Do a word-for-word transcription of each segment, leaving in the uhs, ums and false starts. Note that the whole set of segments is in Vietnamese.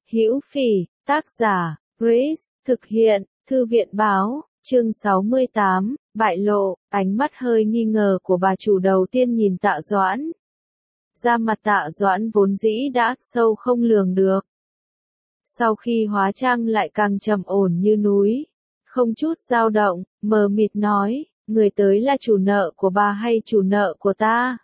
Hữu Phỉ, tác giả, Grace, thực hiện, Thư viện báo, chương sáu mươi tám, bại lộ, ánh mắt hơi nghi ngờ của bà chủ đầu tiên nhìn Tạ Doãn. Da mặt Tạ Doãn vốn dĩ đã sâu không lường được. Sau khi hóa trang lại càng trầm ổn như núi, không chút dao động, mờ mịt nói, người tới là chủ nợ của bà hay chủ nợ của ta?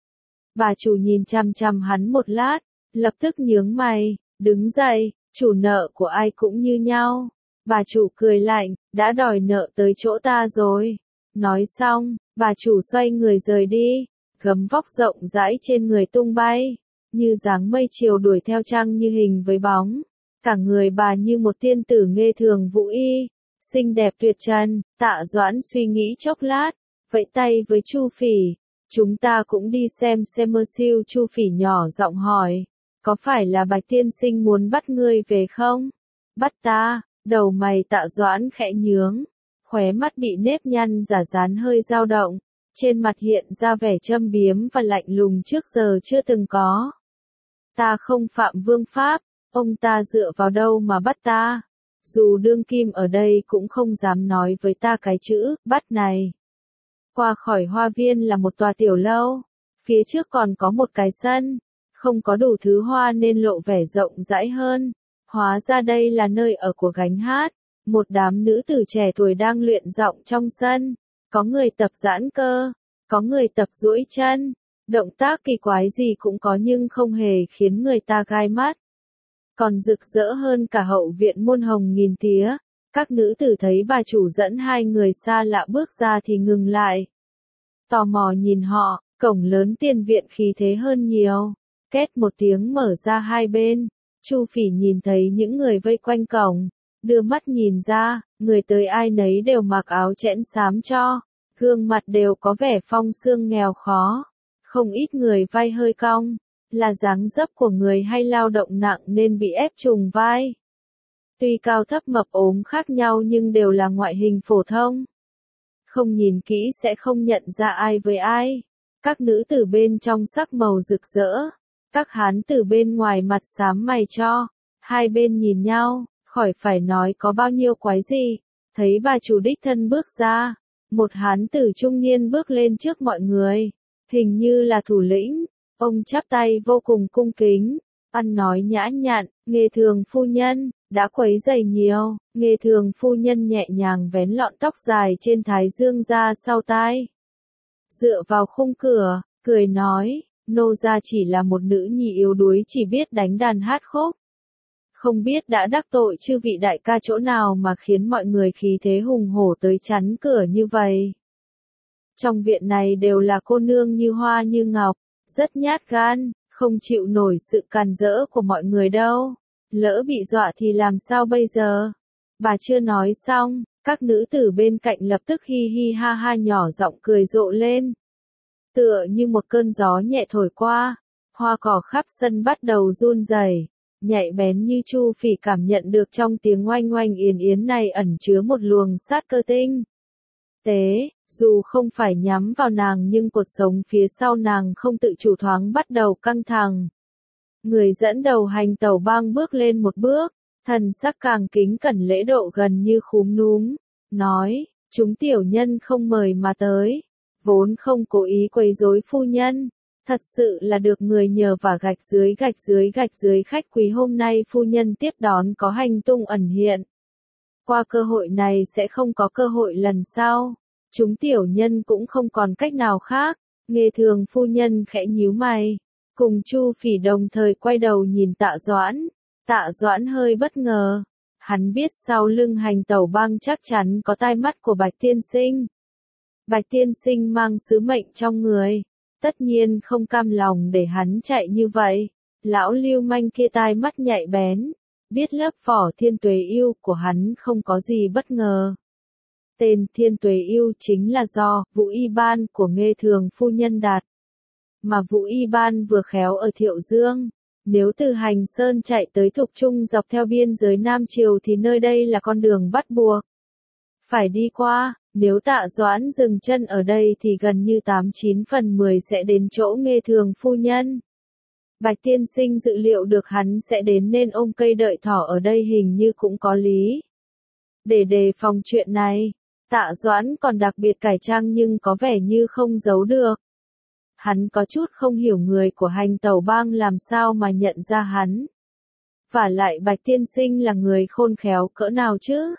Bà chủ nhìn chằm chằm hắn một lát, lập tức nhướng mày, đứng dậy, chủ nợ của ai cũng như nhau. Bà chủ cười lạnh, đã đòi nợ tới chỗ ta rồi. Nói xong, bà chủ xoay người rời đi, gấm vóc rộng rãi trên người tung bay, như dáng mây chiều đuổi theo trăng như hình với bóng. Cả người bà như một tiên tử nghê thường vũ y, xinh đẹp tuyệt trần. Tạ Doãn suy nghĩ chốc lát, vẫy tay với Chu Phỉ, chúng ta cũng đi xem xem mơ siêu. Chu Phỉ nhỏ giọng hỏi, có phải là Bạch tiên sinh muốn bắt ngươi về không? Bắt ta? Đầu mày Tạ Doãn khẽ nhướng, khóe mắt bị nếp nhăn giả dán hơi dao động, trên mặt hiện ra vẻ châm biếm và lạnh lùng trước giờ chưa từng có. Ta không phạm vương pháp, ông ta dựa vào đâu mà bắt ta? Dù đương kim ở đây cũng không dám nói với ta cái chữ bắt này. Qua khỏi hoa viên là một tòa tiểu lâu, phía trước còn có một cái sân, không có đủ thứ hoa nên lộ vẻ rộng rãi hơn. Hóa ra đây là nơi ở của gánh hát, một đám nữ tử trẻ tuổi đang luyện giọng trong sân, có người tập giãn cơ, có người tập duỗi chân, động tác kỳ quái gì cũng có nhưng không hề khiến người ta gai mắt. Còn rực rỡ hơn cả hậu viện muôn hồng nghìn tía, các nữ tử thấy bà chủ dẫn hai người xa lạ bước ra thì ngừng lại. Tò mò nhìn họ, cổng lớn tiền viện khí thế hơn nhiều, két một tiếng mở ra hai bên. Chu Phỉ nhìn thấy những người vây quanh cổng, đưa mắt nhìn ra, người tới ai nấy đều mặc áo chẽn xám cho, gương mặt đều có vẻ phong sương nghèo khó, không ít người vai hơi cong, là dáng dấp của người hay lao động nặng nên bị ép trùng vai. Tuy cao thấp mập ốm khác nhau nhưng đều là ngoại hình phổ thông. Không nhìn kỹ sẽ không nhận ra ai với ai. Các nữ tử bên trong sắc màu rực rỡ, các hán tử bên ngoài mặt xám mày cho, hai bên nhìn nhau, khỏi phải nói có bao nhiêu quái gì. Thấy bà chủ đích thân bước ra, một hán tử trung niên bước lên trước mọi người, hình như là thủ lĩnh, ông chắp tay vô cùng cung kính, ăn nói nhã nhặn, Nghê Thường phu nhân, đã quấy rầy nhiều. Nghê Thường phu nhân nhẹ nhàng vén lọn tóc dài trên thái dương ra sau tai, dựa vào khung cửa, cười nói, nô gia chỉ là một nữ nhi yếu đuối chỉ biết đánh đàn hát khúc. Không biết đã đắc tội chư vị đại ca chỗ nào mà khiến mọi người khí thế hùng hổ tới chắn cửa như vậy. Trong viện này đều là cô nương như hoa như ngọc, rất nhát gan, không chịu nổi sự càn rỡ của mọi người đâu. Lỡ bị dọa thì làm sao bây giờ? Bà chưa nói xong, các nữ tử bên cạnh lập tức hi hi ha ha nhỏ giọng cười rộ lên. Tựa như một cơn gió nhẹ thổi qua, hoa cỏ khắp sân bắt đầu run rẩy, nhạy bén như Chu Phỉ cảm nhận được trong tiếng oanh oanh yến yến này ẩn chứa một luồng sát cơ tinh tế, dù không phải nhắm vào nàng nhưng cột sống phía sau nàng không tự chủ thoáng bắt đầu căng thẳng. Người dẫn đầu hành tẩu bang bước lên một bước, thần sắc càng kính cẩn lễ độ gần như khúm núm, nói, chúng tiểu nhân không mời mà tới, vốn không cố ý quấy rối phu nhân, thật sự là được người nhờ và gạch dưới gạch dưới gạch dưới khách quý hôm nay phu nhân tiếp đón có hành tung ẩn hiện. Qua cơ hội này sẽ không có cơ hội lần sau, chúng tiểu nhân cũng không còn cách nào khác. Nghê Thường phu nhân khẽ nhíu mày, cùng Chu Phỉ đồng thời quay đầu nhìn Tạ Doãn. Tạ Doãn hơi bất ngờ, hắn biết sau lưng hành tẩu bang chắc chắn có tai mắt của Bạch tiên sinh. Bạch tiên sinh mang sứ mệnh trong người, tất nhiên không cam lòng để hắn chạy như vậy. Lão lưu manh kia tai mắt nhạy bén, biết lớp vỏ Thiên Tuế Yêu của hắn không có gì bất ngờ. Tên Thiên Tuế Yêu chính là do Vũ Y Ban của Nghê Thường phu nhân đặt. Mà Vũ Y Ban vừa khéo ở Thiệu Dương, nếu từ Hành Sơn chạy tới Thục Trung dọc theo biên giới Nam Triều thì nơi đây là con đường bắt buộc phải đi qua. Nếu Tạ Doãn dừng chân ở đây thì gần như tám chín phần mười sẽ đến chỗ Nghê Thường phu nhân. Bạch tiên sinh dự liệu được hắn sẽ đến nên ôm cây đợi thỏ ở đây hình như cũng có lý. Để đề phòng chuyện này, Tạ Doãn còn đặc biệt cải trang nhưng có vẻ như không giấu được. Hắn có chút không hiểu người của Hành Tẩu Bang làm sao mà nhận ra hắn. Vả lại Bạch tiên sinh là người khôn khéo cỡ nào chứ?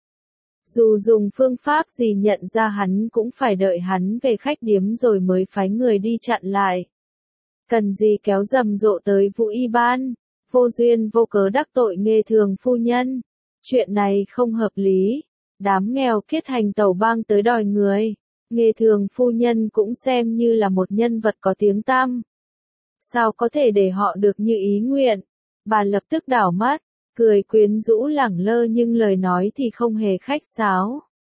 Dù dùng phương pháp gì nhận ra hắn cũng phải đợi hắn về khách điếm rồi mới phái người đi chặn lại. Cần gì kéo rầm rộ tới Vũ Y Ban, vô duyên vô cớ đắc tội Nghê Thường phu nhân. Chuyện này không hợp lý. Đám nghèo kiết Hành Tẩu Bang tới đòi người. Nghê Thường phu nhân cũng xem như là một nhân vật có tiếng tăm. Sao có thể để họ được như ý nguyện? Bà lập tức đảo mắt, cười quyến rũ lẳng lơ nhưng lời nói thì không hề khách sáo.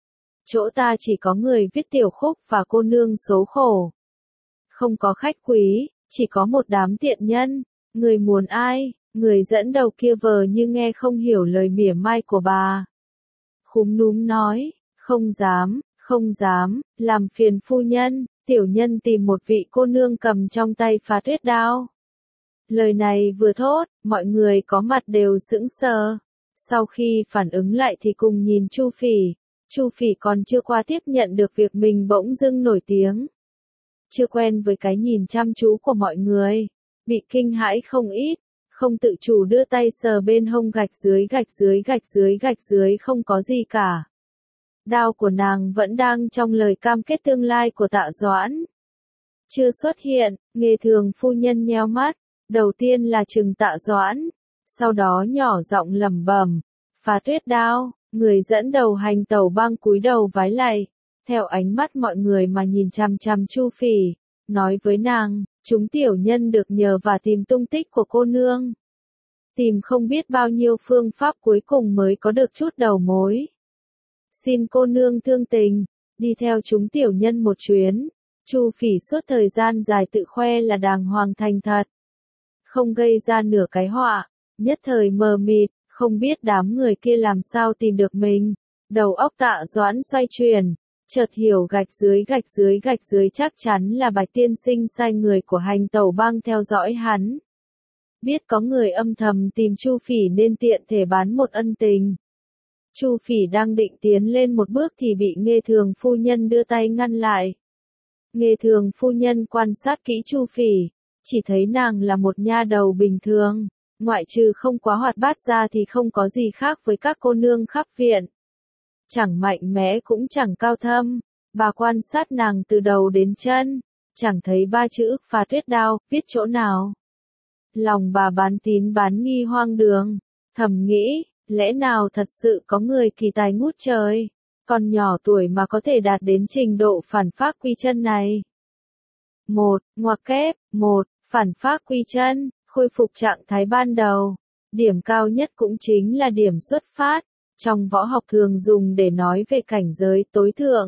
Chỗ ta chỉ có người viết tiểu khúc và cô nương số khổ. Không có khách quý, chỉ có một đám tiện nhân. Người muốn ai? Người dẫn đầu kia vờ như nghe không hiểu lời mỉa mai của bà. Khúm núm nói, không dám, không dám, làm phiền phu nhân. Tiểu nhân tìm một vị cô nương cầm trong tay phá tuyết đao. Lời này vừa thốt, mọi người có mặt đều sững sờ. Sau khi phản ứng lại thì cùng nhìn Chu Phỉ. Chu Phỉ còn chưa qua tiếp nhận được việc mình bỗng dưng nổi tiếng. Chưa quen với cái nhìn chăm chú của mọi người. Bị kinh hãi không ít. Không tự chủ đưa tay sờ bên hông gạch dưới gạch dưới gạch dưới gạch dưới không có gì cả. Đao của nàng vẫn đang trong lời cam kết tương lai của Tạ Doãn. Chưa xuất hiện, Nghê Thường phu nhân nheo mắt. Đầu tiên là trừng Tạ Doãn, sau đó nhỏ giọng lẩm bẩm, phá tuyết đao, người dẫn đầu Hành Tẩu Bang cúi đầu vái lạy, theo ánh mắt mọi người mà nhìn chằm chằm Chu Phỉ, nói với nàng, chúng tiểu nhân được nhờ và tìm tung tích của cô nương. Tìm không biết bao nhiêu phương pháp cuối cùng mới có được chút đầu mối. Xin cô nương thương tình, đi theo chúng tiểu nhân một chuyến. Chu Phỉ suốt thời gian dài tự khoe là đàng hoàng thành thật. Không gây ra nửa cái họa, nhất thời mờ mịt, không biết đám người kia làm sao tìm được mình. Đầu óc Tạ Doãn xoay chuyển, chợt hiểu gạch dưới gạch dưới gạch dưới chắc chắn là Bạch tiên sinh sai người của Hành Tẩu Bang theo dõi hắn. Biết có người âm thầm tìm Chu Phỉ nên tiện thể bán một ân tình. Chu Phỉ đang định tiến lên một bước thì bị Nghê Thường phu nhân đưa tay ngăn lại. Nghê Thường phu nhân quan sát kỹ Chu Phỉ. Chỉ thấy nàng là một nha đầu bình thường, ngoại trừ không quá hoạt bát ra thì không có gì khác với các cô nương khắp viện. Chẳng mạnh mẽ cũng chẳng cao thâm, bà quan sát nàng từ đầu đến chân, chẳng thấy ba chữ phá tuyết đao, viết chỗ nào. Lòng bà bán tín bán nghi hoang đường, thầm nghĩ, lẽ nào thật sự có người kỳ tài ngút trời, còn nhỏ tuổi mà có thể đạt đến trình độ phản phác quy chân này. Một, ngoặc kép, một, phản phác quy chân, khôi phục trạng thái ban đầu. Điểm cao nhất cũng chính là điểm xuất phát, trong võ học thường dùng để nói về cảnh giới tối thượng.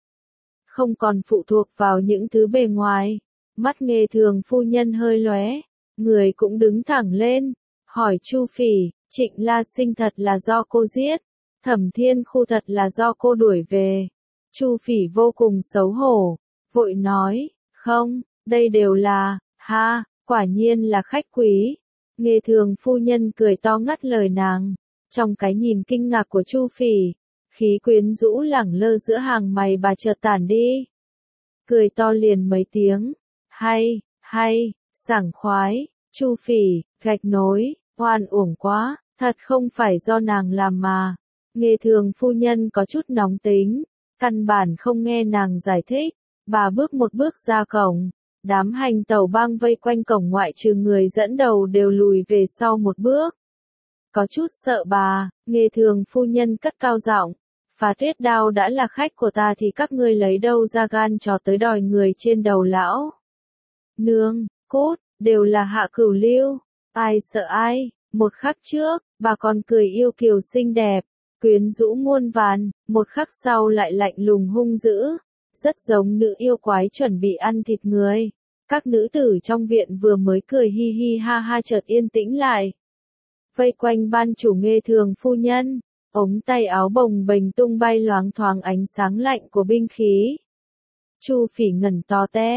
Không còn phụ thuộc vào những thứ bề ngoài. Mắt Nghê Thường phu nhân hơi lóe, người cũng đứng thẳng lên, hỏi Chu Phỉ, Trịnh La Sinh thật là do cô giết, Thẩm Thiên Khu thật là do cô đuổi về. Chu Phỉ vô cùng xấu hổ, vội nói, không, đây đều là, ha, quả nhiên là khách quý. Nghê Thường phu nhân cười to ngắt lời nàng, trong cái nhìn kinh ngạc của Chu Phỉ, khí quyến rũ lẳng lơ giữa hàng mày bà chợt tản đi. Cười to liền mấy tiếng, hay, hay, sảng khoái, Chu Phỉ, gạch nối, oan uổng quá, thật không phải do nàng làm mà. Nghê Thường phu nhân có chút nóng tính, căn bản không nghe nàng giải thích, bà bước một bước ra cổng, đám Hành Tẩu Bang vây quanh cổng ngoại trừ người dẫn đầu đều lùi về sau một bước. Có chút sợ bà, Nghê Thường phu nhân cất cao giọng, phá tuyết đao đã là khách của ta thì các ngươi lấy đâu ra gan trò tới đòi người trên đầu lão. Nương, cút, đều là hạ cửu lưu, ai sợ ai, một khắc trước, bà còn cười yêu kiều xinh đẹp, quyến rũ muôn vàn, một khắc sau lại lạnh lùng hung dữ, rất giống nữ yêu quái chuẩn bị ăn thịt người. Các nữ tử trong viện vừa mới cười hi hi ha ha chợt yên tĩnh lại. Vây quanh ban chủ Nghê Thường phu nhân, ống tay áo bồng bềnh tung bay loáng thoáng ánh sáng lạnh của binh khí. Chu Phỉ ngẩn to te,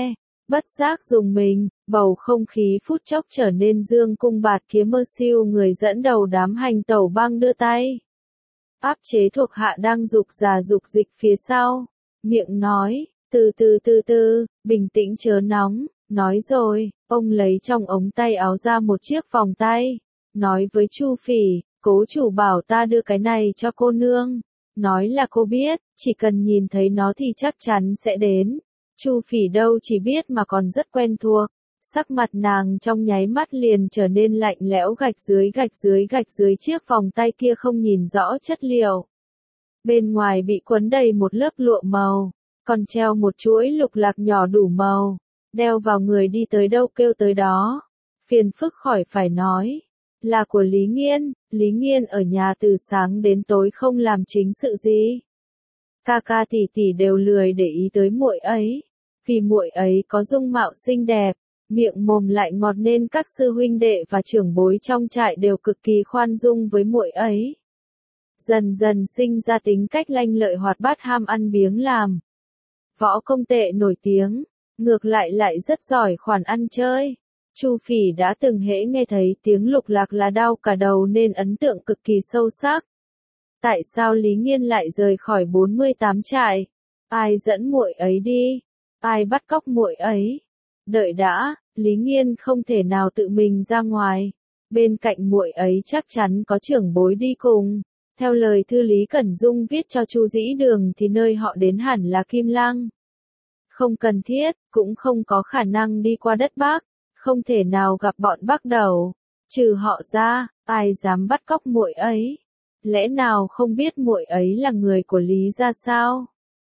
Bất giác dùng mình, bầu không khí phút chốc trở nên dương cung bạt kiếm. Mơ siêu người dẫn đầu đám hành tẩu băng đưa tay áp chế thuộc hạ đang dục già dục dịch phía sau, miệng nói, từ từ từ từ, bình tĩnh chớ nóng, nói rồi, ông lấy trong ống tay áo ra một chiếc vòng tay, nói với Chu Phỉ, cố chủ bảo ta đưa cái này cho cô nương, nói là cô biết, chỉ cần nhìn thấy nó thì chắc chắn sẽ đến. Chu Phỉ đâu chỉ biết mà còn rất quen thuộc, sắc mặt nàng trong nháy mắt liền trở nên lạnh lẽo. Gạch dưới gạch dưới gạch dưới chiếc vòng tay kia không nhìn rõ chất liệu. Bên ngoài bị quấn đầy một lớp lụa màu, còn treo một chuỗi lục lạc nhỏ đủ màu, đeo vào người đi tới đâu kêu tới đó. Phiền phức khỏi phải nói, là của Lý Nghiên. Lý Nghiên ở nhà từ sáng đến tối không làm chính sự gì. Ca ca tỷ tỷ đều lười để ý tới muội ấy, vì muội ấy có dung mạo xinh đẹp, miệng mồm lại ngọt nên các sư huynh đệ và trưởng bối trong trại đều cực kỳ khoan dung với muội ấy. Dần dần sinh ra tính cách lanh lợi hoạt bát ham ăn biếng làm. Võ công tệ nổi tiếng, ngược lại lại rất giỏi khoản ăn chơi. Chu Phỉ đã từng hễ nghe thấy tiếng lục lạc là đau cả đầu nên ấn tượng cực kỳ sâu sắc. Tại sao Lý Nghiên lại rời khỏi bốn mươi tám trại? Ai dẫn muội ấy đi? Ai bắt cóc muội ấy? Đợi đã, Lý Nghiên không thể nào tự mình ra ngoài. Bên cạnh muội ấy chắc chắn có trưởng bối đi cùng. Theo lời thư Lý Cẩn Dung viết cho Chu Dĩ Đường thì nơi họ đến hẳn là Kim Lăng. Không cần thiết, cũng không có khả năng đi qua đất Bắc, không thể nào gặp bọn Bắc Đầu. Trừ họ ra, ai dám bắt cóc muội ấy? Lẽ nào không biết muội ấy là người của Lý gia sao?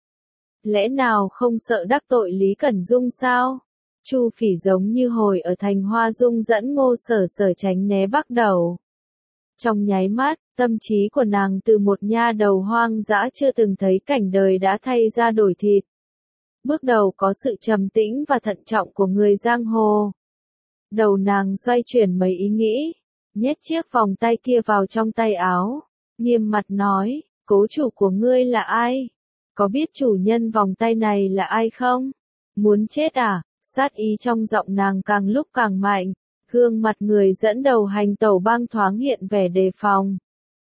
Lẽ nào không sợ đắc tội Lý Cẩn Dung sao? Chu Phỉ giống như hồi ở thành Hoa Dung dẫn Ngô Sở Sở tránh né Bắc Đầu. Trong nháy mắt, tâm trí của nàng từ một nha đầu hoang dã chưa từng thấy cảnh đời đã thay ra đổi thịt. Bước đầu có sự trầm tĩnh và thận trọng của người giang hồ. Đầu nàng xoay chuyển mấy ý nghĩ, nhét chiếc vòng tay kia vào trong tay áo, nghiêm mặt nói, cố chủ của ngươi là ai? Có biết chủ nhân vòng tay này là ai không? Muốn chết à? Sát ý trong giọng nàng càng lúc càng mạnh, gương mặt người dẫn đầu hành tẩu bang thoáng hiện vẻ đề phòng.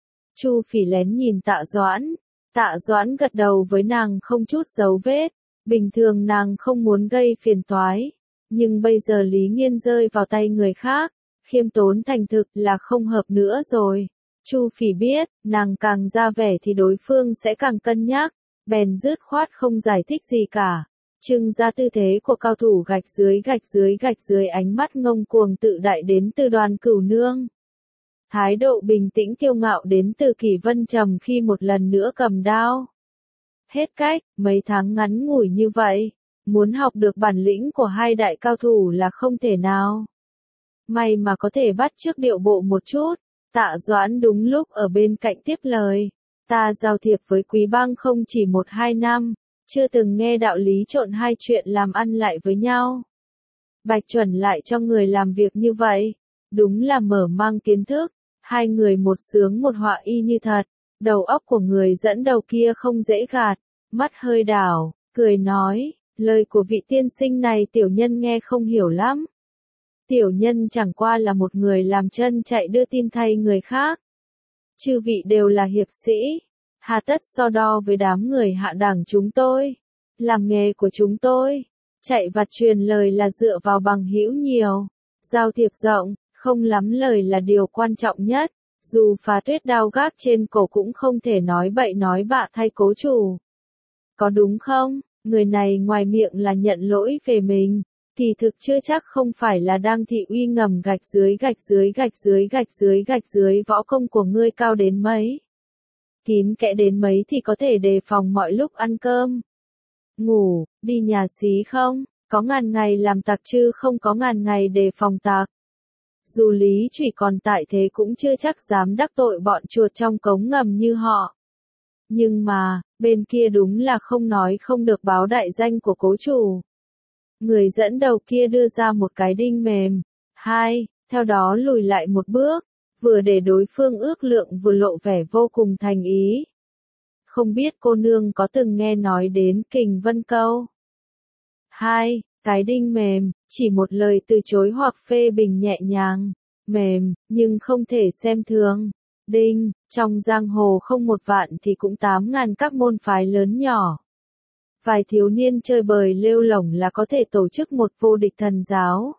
Chu Phỉ lén nhìn Tạ Doãn, Tạ Doãn gật đầu với nàng không chút dấu vết, bình thường nàng không muốn gây phiền toái, nhưng bây giờ Lý Nghiên rơi vào tay người khác, khiêm tốn thành thực là không hợp nữa rồi. Chu Phỉ biết, nàng càng ra vẻ thì đối phương sẽ càng cân nhắc, bèn dứt khoát không giải thích gì cả. Trưng ra tư thế của cao thủ gạch dưới gạch dưới gạch dưới ánh mắt ngông cuồng tự đại đến từ Đoàn Cửu Nương. Thái độ bình tĩnh kiêu ngạo đến từ Kỷ Vân Trầm khi một lần nữa cầm đao. Hết cách, mấy tháng ngắn ngủi như vậy, muốn học được bản lĩnh của hai đại cao thủ là không thể nào. May mà có thể bắt chước điệu bộ một chút, Tạ Doãn đúng lúc ở bên cạnh tiếp lời. Ta giao thiệp với Quý Bang không chỉ một hai năm, chưa từng nghe đạo lý trộn hai chuyện làm ăn lại với nhau. Bạch Chuẩn lại cho người làm việc như vậy, đúng là mở mang kiến thức, hai người một sướng một họa y như thật, đầu óc của người dẫn đầu kia không dễ gạt, mắt hơi đảo, cười nói, lời của vị tiên sinh này tiểu nhân nghe không hiểu lắm. Tiểu nhân chẳng qua là một người làm chân chạy đưa tin thay người khác. Chư vị đều là hiệp sĩ, hà tất so đo với đám người hạ đẳng chúng tôi. Làm nghề của chúng tôi, chạy vặt truyền lời là dựa vào bằng hữu nhiều, giao thiệp rộng, không lắm lời là điều quan trọng nhất. Dù phá tuyết đao gác trên cổ cũng không thể nói bậy nói bạ thay cố chủ. Có đúng không? Người này ngoài miệng là nhận lỗi về mình, thì thực chưa chắc không phải là đang thị uy ngầm gạch dưới gạch dưới gạch dưới gạch dưới gạch dưới võ công của ngươi cao đến mấy. Kín kẽ đến mấy thì có thể đề phòng mọi lúc ăn cơm. Ngủ, đi nhà xí không, có ngàn ngày làm tặc chứ không có ngàn ngày đề phòng tặc. Dù Lý Trụy còn tại thế cũng chưa chắc dám đắc tội bọn chuột trong cống ngầm như họ. Nhưng mà, bên kia đúng là không nói không được báo đại danh của cố chủ. Người dẫn đầu kia đưa ra một cái đinh mềm. Hai, theo đó lùi lại một bước, vừa để đối phương ước lượng vừa lộ vẻ vô cùng thành ý. Không biết cô nương có từng nghe nói đến Kình Vân Câu? Hai, Cái đinh mềm, chỉ một lời từ chối hoặc phê bình nhẹ nhàng, mềm, nhưng không thể xem thường. Đinh, trong giang hồ không một vạn thì cũng tám ngàn các môn phái lớn nhỏ. Vài thiếu niên chơi bời lêu lổng là có thể tổ chức một vô địch thần giáo.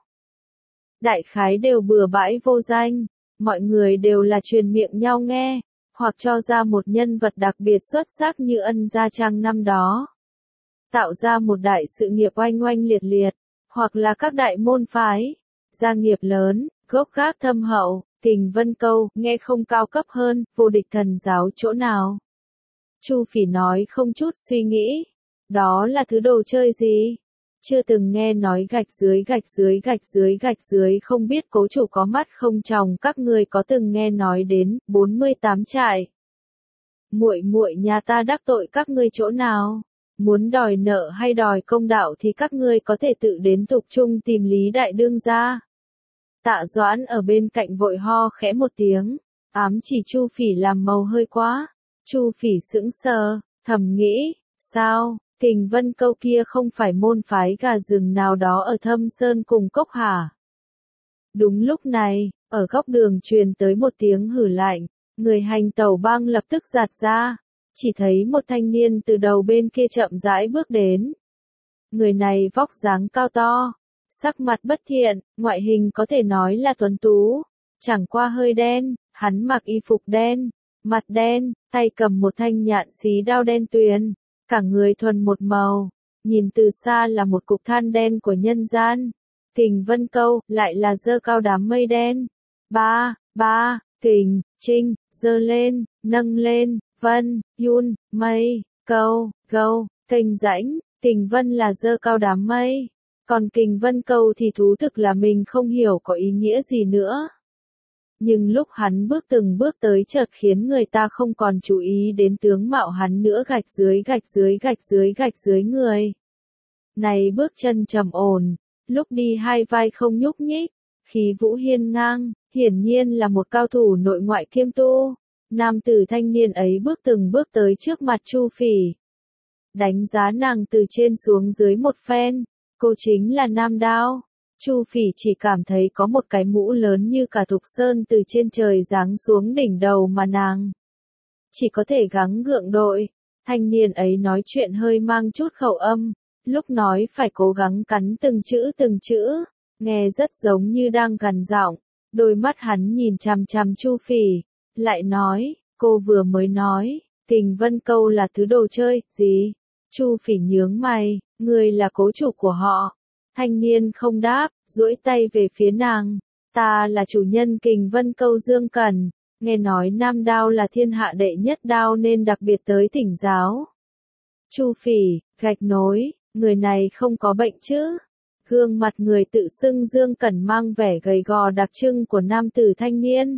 Đại khái đều bừa bãi vô danh, mọi người đều là truyền miệng nhau nghe, hoặc cho ra một nhân vật đặc biệt xuất sắc như Ân Gia Trang năm đó. Tạo ra một đại sự nghiệp oanh oanh liệt liệt, hoặc là các đại môn phái, gia nghiệp lớn, gốc gác thâm hậu, Kình Vân Câu, nghe không cao cấp hơn, vô địch thần giáo chỗ nào. Chu Phỉ nói không chút suy nghĩ, đó là thứ đồ chơi gì? Chưa từng nghe nói gạch dưới gạch dưới gạch dưới gạch dưới không biết cố chủ có mắt không tròng các người có từng nghe nói đến, bốn mươi tám trại. Muội muội nhà ta đắc tội các ngươi chỗ nào? Muốn đòi nợ hay đòi công đạo thì các ngươi có thể tự đến tục trung tìm Lý Đại Đương ra. Tạ Doãn ở bên cạnh vội ho khẽ một tiếng, ám chỉ Chu Phỉ làm màu hơi quá. Chu Phỉ sững sờ, thầm nghĩ, sao, Kình Vân Câu kia không phải môn phái gà rừng nào đó ở Thâm Sơn cùng Cốc hả? Đúng lúc này, ở góc đường truyền tới một tiếng hử lạnh, người hành tẩu băng lập tức giạt ra, chỉ thấy một thanh niên từ đầu bên kia chậm rãi bước đến. Người này vóc dáng cao to, sắc mặt bất thiện, ngoại hình có thể nói là tuấn tú, chẳng qua hơi đen, hắn mặc y phục đen, mặt đen, tay cầm một thanh nhạn xí đao đen tuyền, cả người thuần một màu, nhìn từ xa là một cục than đen của nhân gian. Kình Vân Câu, lại là dơ cao đám mây đen. Ba, ba, kình, trinh, dơ lên, nâng lên, vân, yun, mây, câu, câu, kình rãnh, Kình Vân là dơ cao đám mây. Còn Kình Vân Câu thì thú thực là mình không hiểu có ý nghĩa gì nữa. Nhưng lúc hắn bước từng bước tới chợt khiến người ta không còn chú ý đến tướng mạo hắn nữa, gạch dưới gạch dưới gạch dưới gạch dưới người. Này bước chân trầm ổn, lúc đi hai vai không nhúc nhích, khí vũ hiên ngang, hiển nhiên là một cao thủ nội ngoại kiêm tu. Nam tử thanh niên ấy bước từng bước tới trước mặt Chu Phỉ. Đánh giá nàng từ trên xuống dưới một phen, cô chính là Nam Đao. Chu Phỉ chỉ cảm thấy có một cái mũ lớn như cả Thục Sơn từ trên trời giáng xuống đỉnh đầu mà nàng chỉ có thể gắng gượng đội. Thanh niên ấy nói chuyện hơi mang chút khẩu âm, lúc nói phải cố gắng cắn từng chữ từng chữ, nghe rất giống như đang gằn giọng. Đôi mắt hắn nhìn chằm chằm Chu Phỉ, lại nói, cô vừa mới nói, Kình Vân Câu là thứ đồ chơi, gì? Chu Phỉ nhướng mày, người là cố chủ của họ. Thanh niên không đáp, duỗi tay về phía nàng, ta là chủ nhân Kình Vân Câu Dương Cẩn, nghe nói Nam Đao là thiên hạ đệ nhất đao nên đặc biệt tới thỉnh giáo. Chu Phỉ, gạch nối, người này không có bệnh chứ? Gương mặt người tự xưng Dương Cẩn mang vẻ gầy gò đặc trưng của nam tử thanh niên.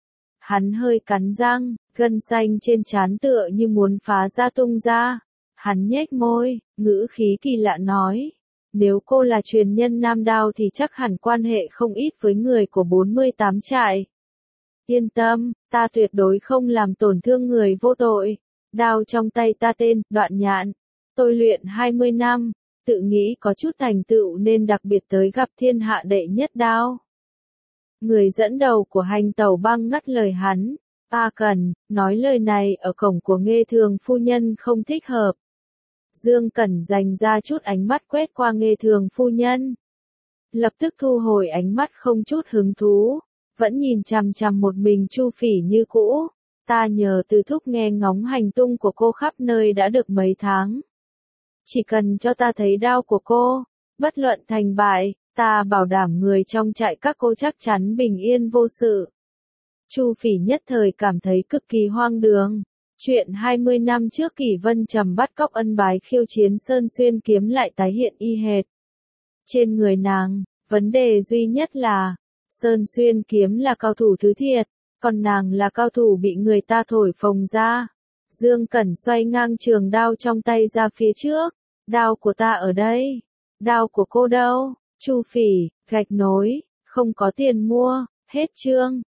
Hắn hơi cắn răng, gân xanh trên trán tựa như muốn phá ra tung ra. Hắn nhếch môi, ngữ khí kỳ lạ nói, nếu cô là truyền nhân Nam Đao thì chắc hẳn quan hệ không ít với người của bốn mươi tám trại. Yên tâm, ta tuyệt đối không làm tổn thương người vô tội. Đao trong tay ta tên, Đoạn Nhạn. Tôi luyện hai mươi năm, tự nghĩ có chút thành tựu nên đặc biệt tới gặp thiên hạ đệ nhất đao. Người dẫn đầu của hành tẩu băng ngắt lời hắn. A Cẩn, nói lời này ở cổng của Nghê Thường phu nhân không thích hợp. Dương Cẩn dành ra chút ánh mắt quét qua Nghê Thường phu nhân. Lập tức thu hồi ánh mắt không chút hứng thú, vẫn nhìn chằm chằm một mình Chu Phỉ như cũ. Ta nhờ từ thúc nghe ngóng hành tung của cô khắp nơi đã được mấy tháng. Chỉ cần cho ta thấy đao của cô, bất luận thành bại, ta bảo đảm người trong trại các cô chắc chắn bình yên vô sự. Chu Phỉ nhất thời cảm thấy cực kỳ hoang đường. Chuyện hai mươi năm trước Kỷ Vân Trầm bắt cóc ân bái khiêu chiến Sơn Xuyên kiếm lại tái hiện y hệt. Trên người nàng, vấn đề duy nhất là, Sơn Xuyên kiếm là cao thủ thứ thiệt, còn nàng là cao thủ bị người ta thổi phồng ra. Dương Cẩn xoay ngang trường đao trong tay ra phía trước. Đao của ta ở đây. Đao của cô đâu? Chu Phỉ, gạch nối, không có tiền mua, hết chương.